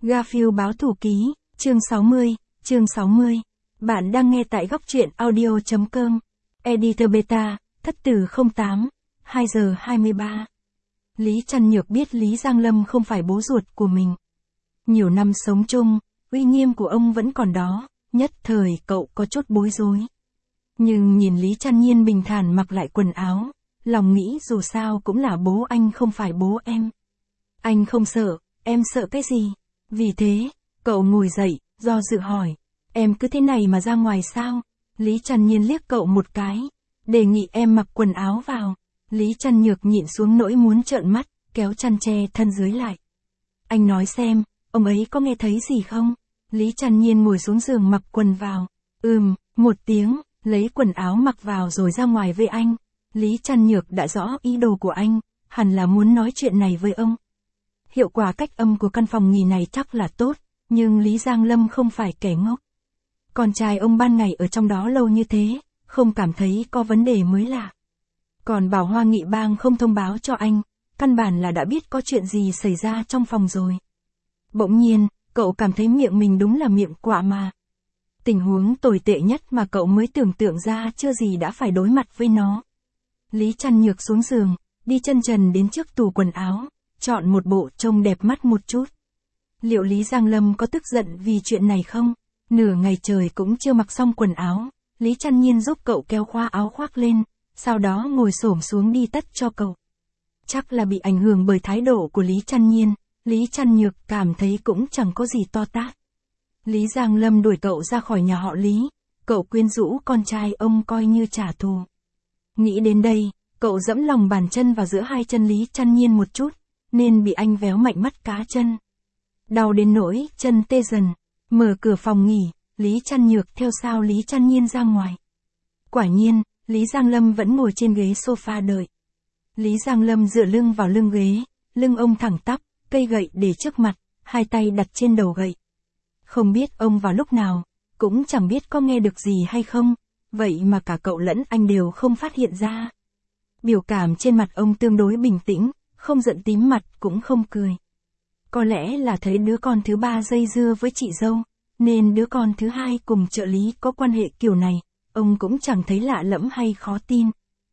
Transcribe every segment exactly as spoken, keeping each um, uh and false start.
Garfield báo thủ ký, chương sáu mươi, chương sáu mươi. Bạn đang nghe tại góc truyện audio chấm com. Editor Beta, thất tử không tám, hai giờ hai mươi ba. Lý Trăn Nhược biết Lý Giang Lâm không phải bố ruột của mình. Nhiều năm sống chung, uy nghiêm của ông vẫn còn đó, nhất thời cậu có chút bối rối. Nhưng nhìn Lý Trăn Nhiên bình thản mặc lại quần áo, lòng nghĩ dù sao cũng là bố anh không phải bố em. Anh không sợ, em sợ cái gì? Vì thế, cậu ngồi dậy, do dự hỏi, em cứ thế này mà ra ngoài sao? Lý Trăn Nhiên liếc cậu một cái, đề nghị em mặc quần áo vào. Lý Trăn Nhược nhịn xuống nỗi muốn trợn mắt, kéo chăn che thân dưới lại. Anh nói xem, ông ấy có nghe thấy gì không? Lý Trăn Nhiên ngồi xuống giường mặc quần vào. Ừm, một tiếng, lấy quần áo mặc vào rồi ra ngoài với anh. Lý Trăn Nhược đã rõ ý đồ của anh, hẳn là muốn nói chuyện này với ông. Hiệu quả cách âm của căn phòng nghỉ này chắc là tốt, nhưng Lý Giang Lâm không phải kẻ ngốc. Con trai ông ban ngày ở trong đó lâu như thế, không cảm thấy có vấn đề mới lạ. Còn bảo Hoa Nghị Bang không thông báo cho anh, căn bản là đã biết có chuyện gì xảy ra trong phòng rồi. Bỗng nhiên, cậu cảm thấy miệng mình đúng là miệng quạ mà. Tình huống tồi tệ nhất mà cậu mới tưởng tượng ra chưa gì đã phải đối mặt với nó. Lý Trăn Nhược xuống giường, đi chân trần đến trước tủ quần áo, chọn một bộ trông đẹp mắt một chút. Liệu Lý Giang Lâm có tức giận vì chuyện này không? Nửa ngày trời cũng chưa mặc xong quần áo, Lý Trăn Nhiên giúp cậu kéo khoa áo khoác lên, sau đó ngồi xổm xuống đi tất cho cậu. Chắc là bị ảnh hưởng bởi thái độ của Lý Trăn Nhiên, Lý Trăn Nhược cảm thấy cũng chẳng có gì to tát. Lý Giang Lâm đuổi cậu ra khỏi nhà họ Lý, cậu quyến rũ con trai ông coi như trả thù. Nghĩ đến đây, cậu dẫm lòng bàn chân vào giữa hai chân Lý Trăn Nhiên một chút, nên bị anh véo mạnh mắt cá chân. Đau đến nỗi chân tê dần, mở cửa phòng nghỉ, Lý Trăn Nhược theo sau Lý Trăn Nhiên ra ngoài. Quả nhiên, Lý Giang Lâm vẫn ngồi trên ghế sofa đợi. Lý Giang Lâm dựa lưng vào lưng ghế, lưng ông thẳng tắp, cây gậy để trước mặt, hai tay đặt trên đầu gậy. Không biết ông vào lúc nào, cũng chẳng biết có nghe được gì hay không, vậy mà cả cậu lẫn anh đều không phát hiện ra. Biểu cảm trên mặt ông tương đối bình tĩnh, không giận tím mặt cũng không cười. Có lẽ là thấy đứa con thứ ba dây dưa với chị dâu, nên đứa con thứ hai cùng trợ lý có quan hệ kiểu này, ông cũng chẳng thấy lạ lẫm hay khó tin.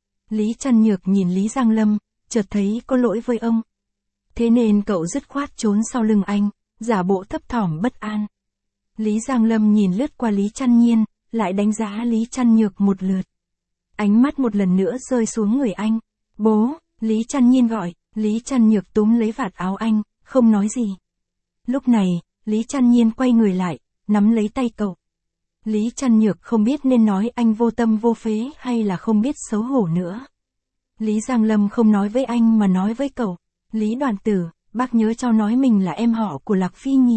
Lý Trăn Nhược nhìn Lý Giang Lâm, chợt thấy có lỗi với ông. Thế nên cậu dứt khoát trốn sau lưng anh, giả bộ thấp thỏm bất an. Lý Giang Lâm nhìn lướt qua Lý Trăn Nhiên, lại đánh giá Lý Trăn Nhược một lượt. Ánh mắt một lần nữa rơi xuống người anh. Bố, Lý Trăn Nhiên gọi, Lý Trăn Nhược túm lấy vạt áo anh, không nói gì. Lúc này, Lý Trăn Nhiên quay người lại, nắm lấy tay cậu. Lý Trăn Nhược không biết nên nói anh vô tâm vô phế hay là không biết xấu hổ nữa. Lý Giang Lâm không nói với anh mà nói với cậu. Lý Đoàn Tử, bác nhớ cháu nói mình là em họ của Lạc Phi nhỉ?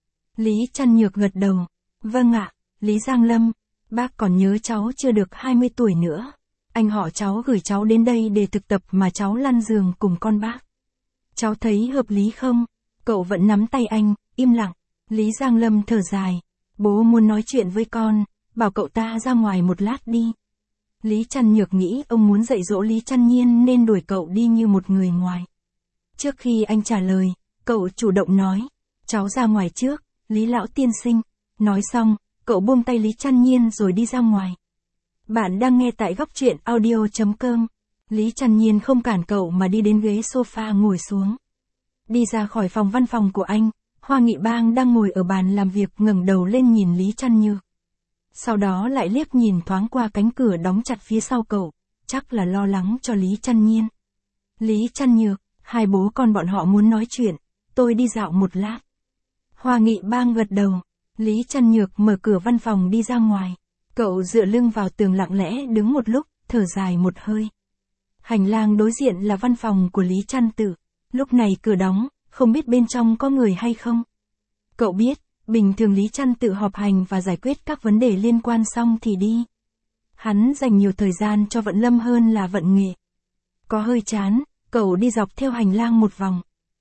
Lý Trăn Nhược gật đầu. Vâng ạ, Lý Giang Lâm, bác còn nhớ cháu chưa được hai mươi tuổi nữa. Anh họ cháu gửi cháu đến đây để thực tập mà cháu lăn giường cùng con bác. Cháu thấy hợp lý không? Cậu vẫn nắm tay anh, im lặng. Lý Giang Lâm thở dài. Bố muốn nói chuyện với con, bảo cậu ta ra ngoài một lát đi. Lý Trăn Nhược nghĩ ông muốn dạy dỗ Lý Trăn Nhiên nên đuổi cậu đi như một người ngoài. Trước khi anh trả lời, cậu chủ động nói, cháu ra ngoài trước, Lý Lão tiên sinh. Nói xong, cậu buông tay Lý Trăn Nhiên rồi đi ra ngoài. Bạn đang nghe tại góc truyện audio chấm com. Lý Trăn Nhiên không cản cậu mà đi đến ghế sofa ngồi xuống. Đi ra khỏi phòng văn phòng của anh, Hoa Nghị Bang đang ngồi ở bàn làm việc ngẩng đầu lên nhìn Lý Trăn Nhược. Sau đó lại liếc nhìn thoáng qua cánh cửa đóng chặt phía sau cậu, chắc là lo lắng cho Lý Trăn Nhiên. Lý Trăn Nhược, hai bố con bọn họ muốn nói chuyện, tôi đi dạo một lát. Hoa Nghị Bang gật đầu, Lý Trăn Nhược mở cửa văn phòng đi ra ngoài. Cậu dựa lưng vào tường lặng lẽ đứng một lúc, thở dài một hơi. Hành lang đối diện là văn phòng của Lý Trăn Tử. Lúc này cửa đóng, không biết bên trong có người hay không. Cậu biết, bình thường Lý Trăn Tử họp hành và giải quyết các vấn đề liên quan xong thì đi. Hắn dành nhiều thời gian cho vận lâm hơn là vận nghệ. Có hơi chán, cậu đi dọc theo hành lang một vòng.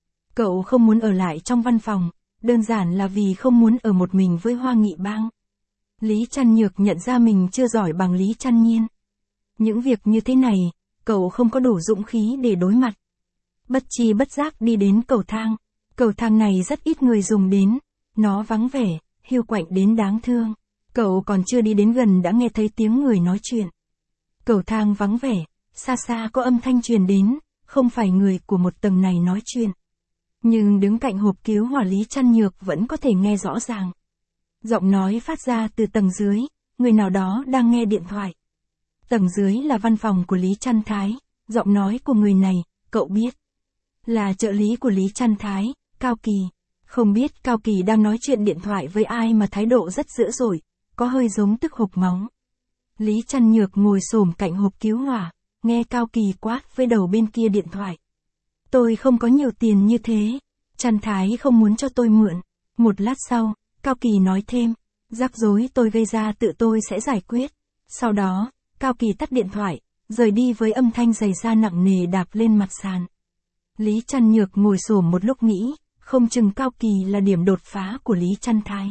Cậu không muốn ở lại trong văn phòng, đơn giản là vì không muốn ở một mình với Hoa Nghị Bang. Lý Trăn Nhược nhận ra mình chưa giỏi bằng Lý Trăn Nhiên. Những việc như thế này, cậu không có đủ dũng khí để đối mặt. Bất chi bất giác đi đến cầu thang, Cầu thang này rất ít người dùng đến, nó vắng vẻ, hiu quạnh đến đáng thương. Cậu còn chưa đi đến gần đã nghe thấy tiếng người nói chuyện. Cầu thang vắng vẻ, xa xa có âm thanh truyền đến, không phải người của một tầng này nói chuyện. Nhưng đứng cạnh hộp cứu hỏa Lý Trăn Nhược vẫn có thể nghe rõ ràng. Giọng nói phát ra từ tầng dưới, người nào đó đang nghe điện thoại. Tầng dưới là văn phòng của Lý Trăn Thái, giọng nói của người này, cậu biết. Là trợ lý của Lý Trăn Thái, Cao Kỳ. Không biết Cao Kỳ đang nói chuyện điện thoại với ai mà thái độ rất dữ dội, có hơi giống tức hộc máu. Lý Trăn Nhược ngồi xổm cạnh hộp cứu hỏa, nghe Cao Kỳ quát với đầu bên kia điện thoại. Tôi không có nhiều tiền như thế, Trăn Thái không muốn cho tôi mượn. Một lát sau, Cao Kỳ nói thêm, rắc rối tôi gây ra tự tôi sẽ giải quyết. Sau đó, Cao Kỳ tắt điện thoại, rời đi với âm thanh giày da nặng nề đạp lên mặt sàn. Lý Trăn Nhược ngồi xổm một lúc nghĩ, không chừng Cao Kỳ là điểm đột phá của Lý Trăn Thái.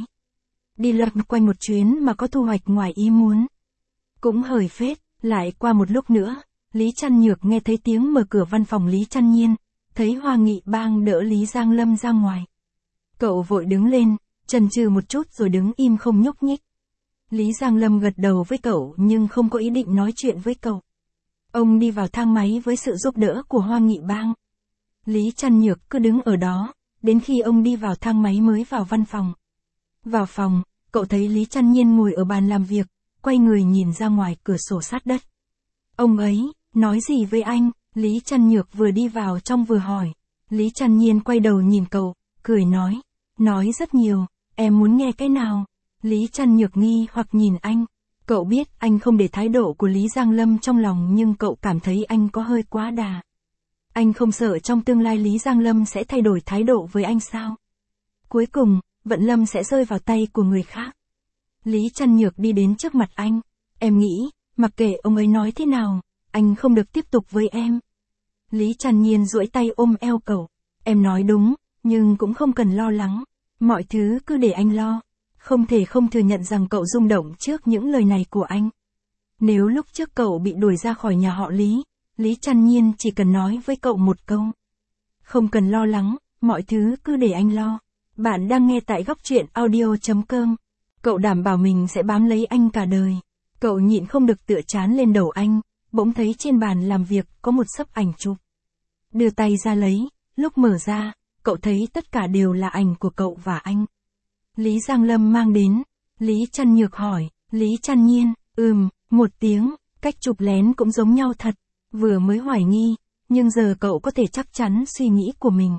Đi lật quanh một chuyến mà có thu hoạch ngoài ý muốn. Cũng hời phết, lại qua một lúc nữa, Lý Trăn Nhược nghe thấy tiếng mở cửa văn phòng Lý Trăn Nhiên, thấy Hoa Nghị Bang đỡ Lý Giang Lâm ra ngoài. Cậu vội đứng lên, chần chừ một chút rồi đứng im không nhúc nhích. Lý Giang Lâm gật đầu với cậu nhưng không có ý định nói chuyện với cậu. Ông đi vào thang máy với sự giúp đỡ của Hoa Nghị Bang. Lý Trăn Nhược cứ đứng ở đó, đến khi ông đi vào thang máy mới vào văn phòng. Vào phòng, cậu thấy Lý Trăn Nhiên ngồi ở bàn làm việc, quay người nhìn ra ngoài cửa sổ sát đất. Ông ấy, nói gì với anh? Lý Trăn Nhược vừa đi vào trong vừa hỏi. Lý Trăn Nhiên quay đầu nhìn cậu, cười nói. Nói rất nhiều, em muốn nghe cái nào? Lý Trăn Nhược nghi hoặc nhìn anh. Cậu biết anh không để thái độ của Lý Giang Lâm trong lòng nhưng cậu cảm thấy anh có hơi quá đà. Anh không sợ trong tương lai Lý Giang Lâm sẽ thay đổi thái độ với anh sao? Cuối cùng, Vận Lâm sẽ rơi vào tay của người khác. Lý Trăn Nhược đi đến trước mặt anh. Em nghĩ, mặc kệ ông ấy nói thế nào, anh không được tiếp tục với em. Lý Trăn Nhiên duỗi tay ôm eo cậu. Em nói đúng, nhưng cũng không cần lo lắng. Mọi thứ cứ để anh lo. Không thể không thừa nhận rằng cậu rung động trước những lời này của anh. Nếu lúc trước cậu bị đuổi ra khỏi nhà họ Lý, Lý Trăn Nhiên chỉ cần nói với cậu một câu. Không cần lo lắng, mọi thứ cứ để anh lo. Bạn đang nghe tại góc truyện audio chấm com. Cậu đảm bảo mình sẽ bám lấy anh cả đời. Cậu nhịn không được tựa trán lên đầu anh, bỗng thấy trên bàn làm việc có một xấp ảnh chụp. Đưa tay ra lấy, lúc mở ra, cậu thấy tất cả đều là ảnh của cậu và anh. Lý Giang Lâm mang đến. Lý Trăn Nhược hỏi, Lý Trăn Nhiên, ừm, một tiếng, cách chụp lén cũng giống nhau thật. Vừa mới hoài nghi, nhưng giờ cậu có thể chắc chắn suy nghĩ của mình.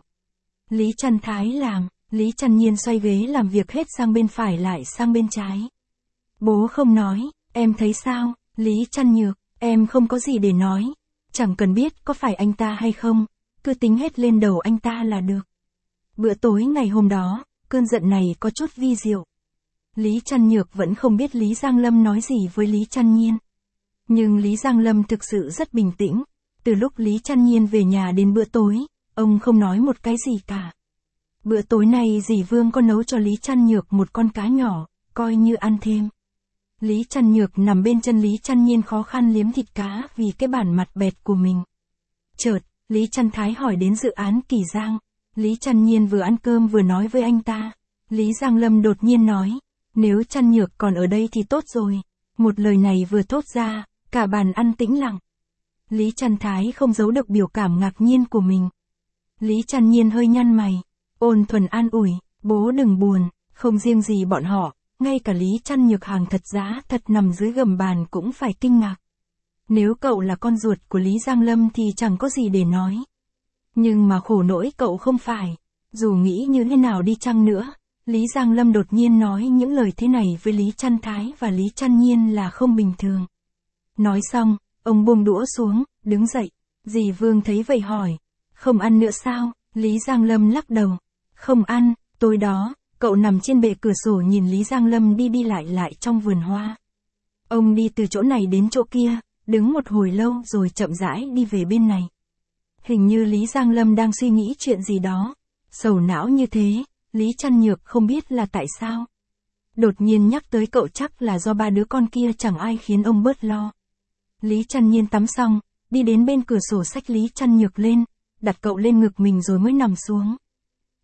Lý Trăn Thái làm, Lý Trăn Nhiên xoay ghế làm việc hết sang bên phải lại sang bên trái. Bố không nói, em thấy sao? Lý Trăn Nhược, em không có gì để nói. Chẳng cần biết có phải anh ta hay không, cứ tính hết lên đầu anh ta là được. Bữa tối ngày hôm đó, cơn giận này có chút vi diệu. Lý Trăn Nhược vẫn không biết Lý Giang Lâm nói gì với Lý Trăn Nhiên. Nhưng Lý Giang Lâm thực sự rất bình tĩnh. Từ lúc Lý Trăn Nhiên về nhà đến bữa tối, ông không nói một cái gì cả. Bữa tối này dì Vương có nấu cho Lý Trăn Nhược một con cá nhỏ, coi như ăn thêm. Lý Trăn Nhược nằm bên chân Lý Trăn Nhiên khó khăn liếm thịt cá vì cái bản mặt bẹt của mình. Chợt, Lý Trăn Thái hỏi đến dự án Kỳ Giang. Lý Trăn Nhiên vừa ăn cơm vừa nói với anh ta. Lý Giang Lâm đột nhiên nói, nếu Trăn Nhược còn ở đây thì tốt rồi. Một lời này vừa thốt ra, cả bàn ăn tĩnh lặng. Lý Trăn Thái không giấu được biểu cảm ngạc nhiên của mình. Lý Trăn Nhiên hơi nhăn mày, ôn thuần an ủi, bố đừng buồn, không riêng gì bọn họ, ngay cả Lý Trăn Nhược hàng thật giá thật nằm dưới gầm bàn cũng phải kinh ngạc. Nếu cậu là con ruột của Lý Giang Lâm thì chẳng có gì để nói. Nhưng mà khổ nỗi cậu không phải. Dù nghĩ như thế nào đi chăng nữa, Lý Giang Lâm đột nhiên nói những lời thế này với Lý Trăn Thái và Lý Trăn Nhiên là không bình thường. Nói xong, ông buông đũa xuống, đứng dậy. Dì Vương thấy vậy hỏi, không ăn nữa sao? Lý Giang Lâm lắc đầu, không ăn. Tối đó, cậu nằm trên bệ cửa sổ nhìn Lý Giang Lâm đi đi lại lại trong vườn hoa. Ông đi từ chỗ này đến chỗ kia, đứng một hồi lâu rồi chậm rãi đi về bên này. Hình như Lý Giang Lâm đang suy nghĩ chuyện gì đó. Sầu não như thế, Lý Trăn Nhược không biết là tại sao. Đột nhiên nhắc tới cậu chắc là do ba đứa con kia chẳng ai khiến ông bớt lo. Lý Trăn Nhiên tắm xong, đi đến bên cửa sổ xách Lý Trăn Nhược lên, đặt cậu lên ngực mình rồi mới nằm xuống.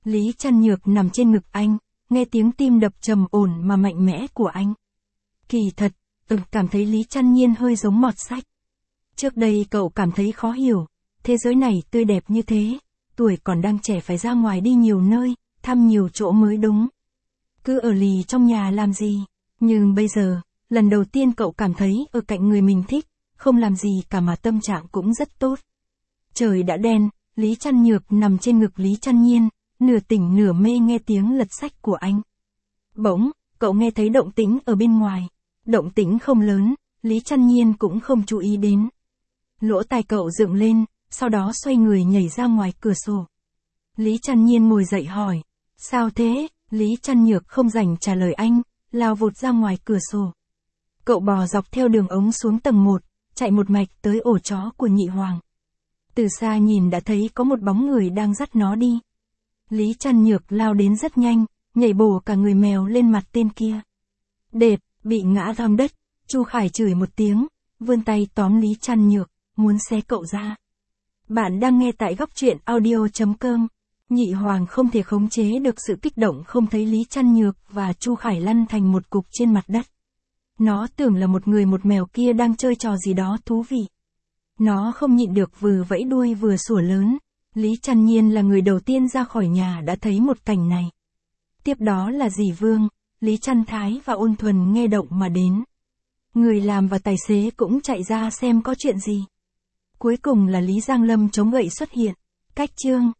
Lý Trăn Nhược nằm trên ngực anh, nghe tiếng tim đập trầm ổn mà mạnh mẽ của anh. Kỳ thật, ừ, cảm thấy Lý Trăn Nhiên hơi giống Mọt Sách. Trước đây cậu cảm thấy khó hiểu, thế giới này tươi đẹp như thế, tuổi còn đang trẻ phải ra ngoài đi nhiều nơi, thăm nhiều chỗ mới đúng. Cứ ở lì trong nhà làm gì? Nhưng bây giờ, lần đầu tiên cậu cảm thấy ở cạnh người mình thích, không làm gì cả mà tâm trạng cũng rất tốt. Trời đã đen, Lý Trăn Nhược nằm trên ngực Lý Trăn Nhiên, nửa tỉnh nửa mê nghe tiếng lật sách của anh. Bỗng, cậu nghe thấy động tĩnh ở bên ngoài. Động tĩnh không lớn, Lý Trăn Nhiên cũng không chú ý đến. Lỗ tai cậu dựng lên, sau đó xoay người nhảy ra ngoài cửa sổ. Lý Trăn Nhiên ngồi dậy hỏi, sao thế? Lý Trăn Nhược không rảnh trả lời anh, lao vụt ra ngoài cửa sổ. Cậu bò dọc theo đường ống xuống tầng một, chạy một mạch tới ổ chó của Nhị Hoàng. Từ xa nhìn đã thấy có một bóng người đang dắt nó đi. Lý Trăn Nhược lao đến rất nhanh, nhảy bổ cả người mèo lên mặt tên kia. Đệt, bị ngã ram đất, Chu Khải chửi một tiếng, vươn tay tóm Lý Trăn Nhược, muốn xé cậu ra. Bạn đang nghe tại góc truyện audio chấm com. Nhị Hoàng không thể khống chế được sự kích động không thấy Lý Trăn Nhược và Chu Khải lăn thành một cục trên mặt đất. Nó tưởng là một người một mèo kia đang chơi trò gì đó thú vị. Nó không nhịn được vừa vẫy đuôi vừa sủa lớn. Lý Trăn Nhiên là người đầu tiên ra khỏi nhà đã thấy một cảnh này. Tiếp đó là dì Vương, Lý Trăn Thái và Ôn Thuần nghe động mà đến. Người làm và tài xế cũng chạy ra xem có chuyện gì. Cuối cùng là Lý Giang Lâm chống gậy xuất hiện. Cách chương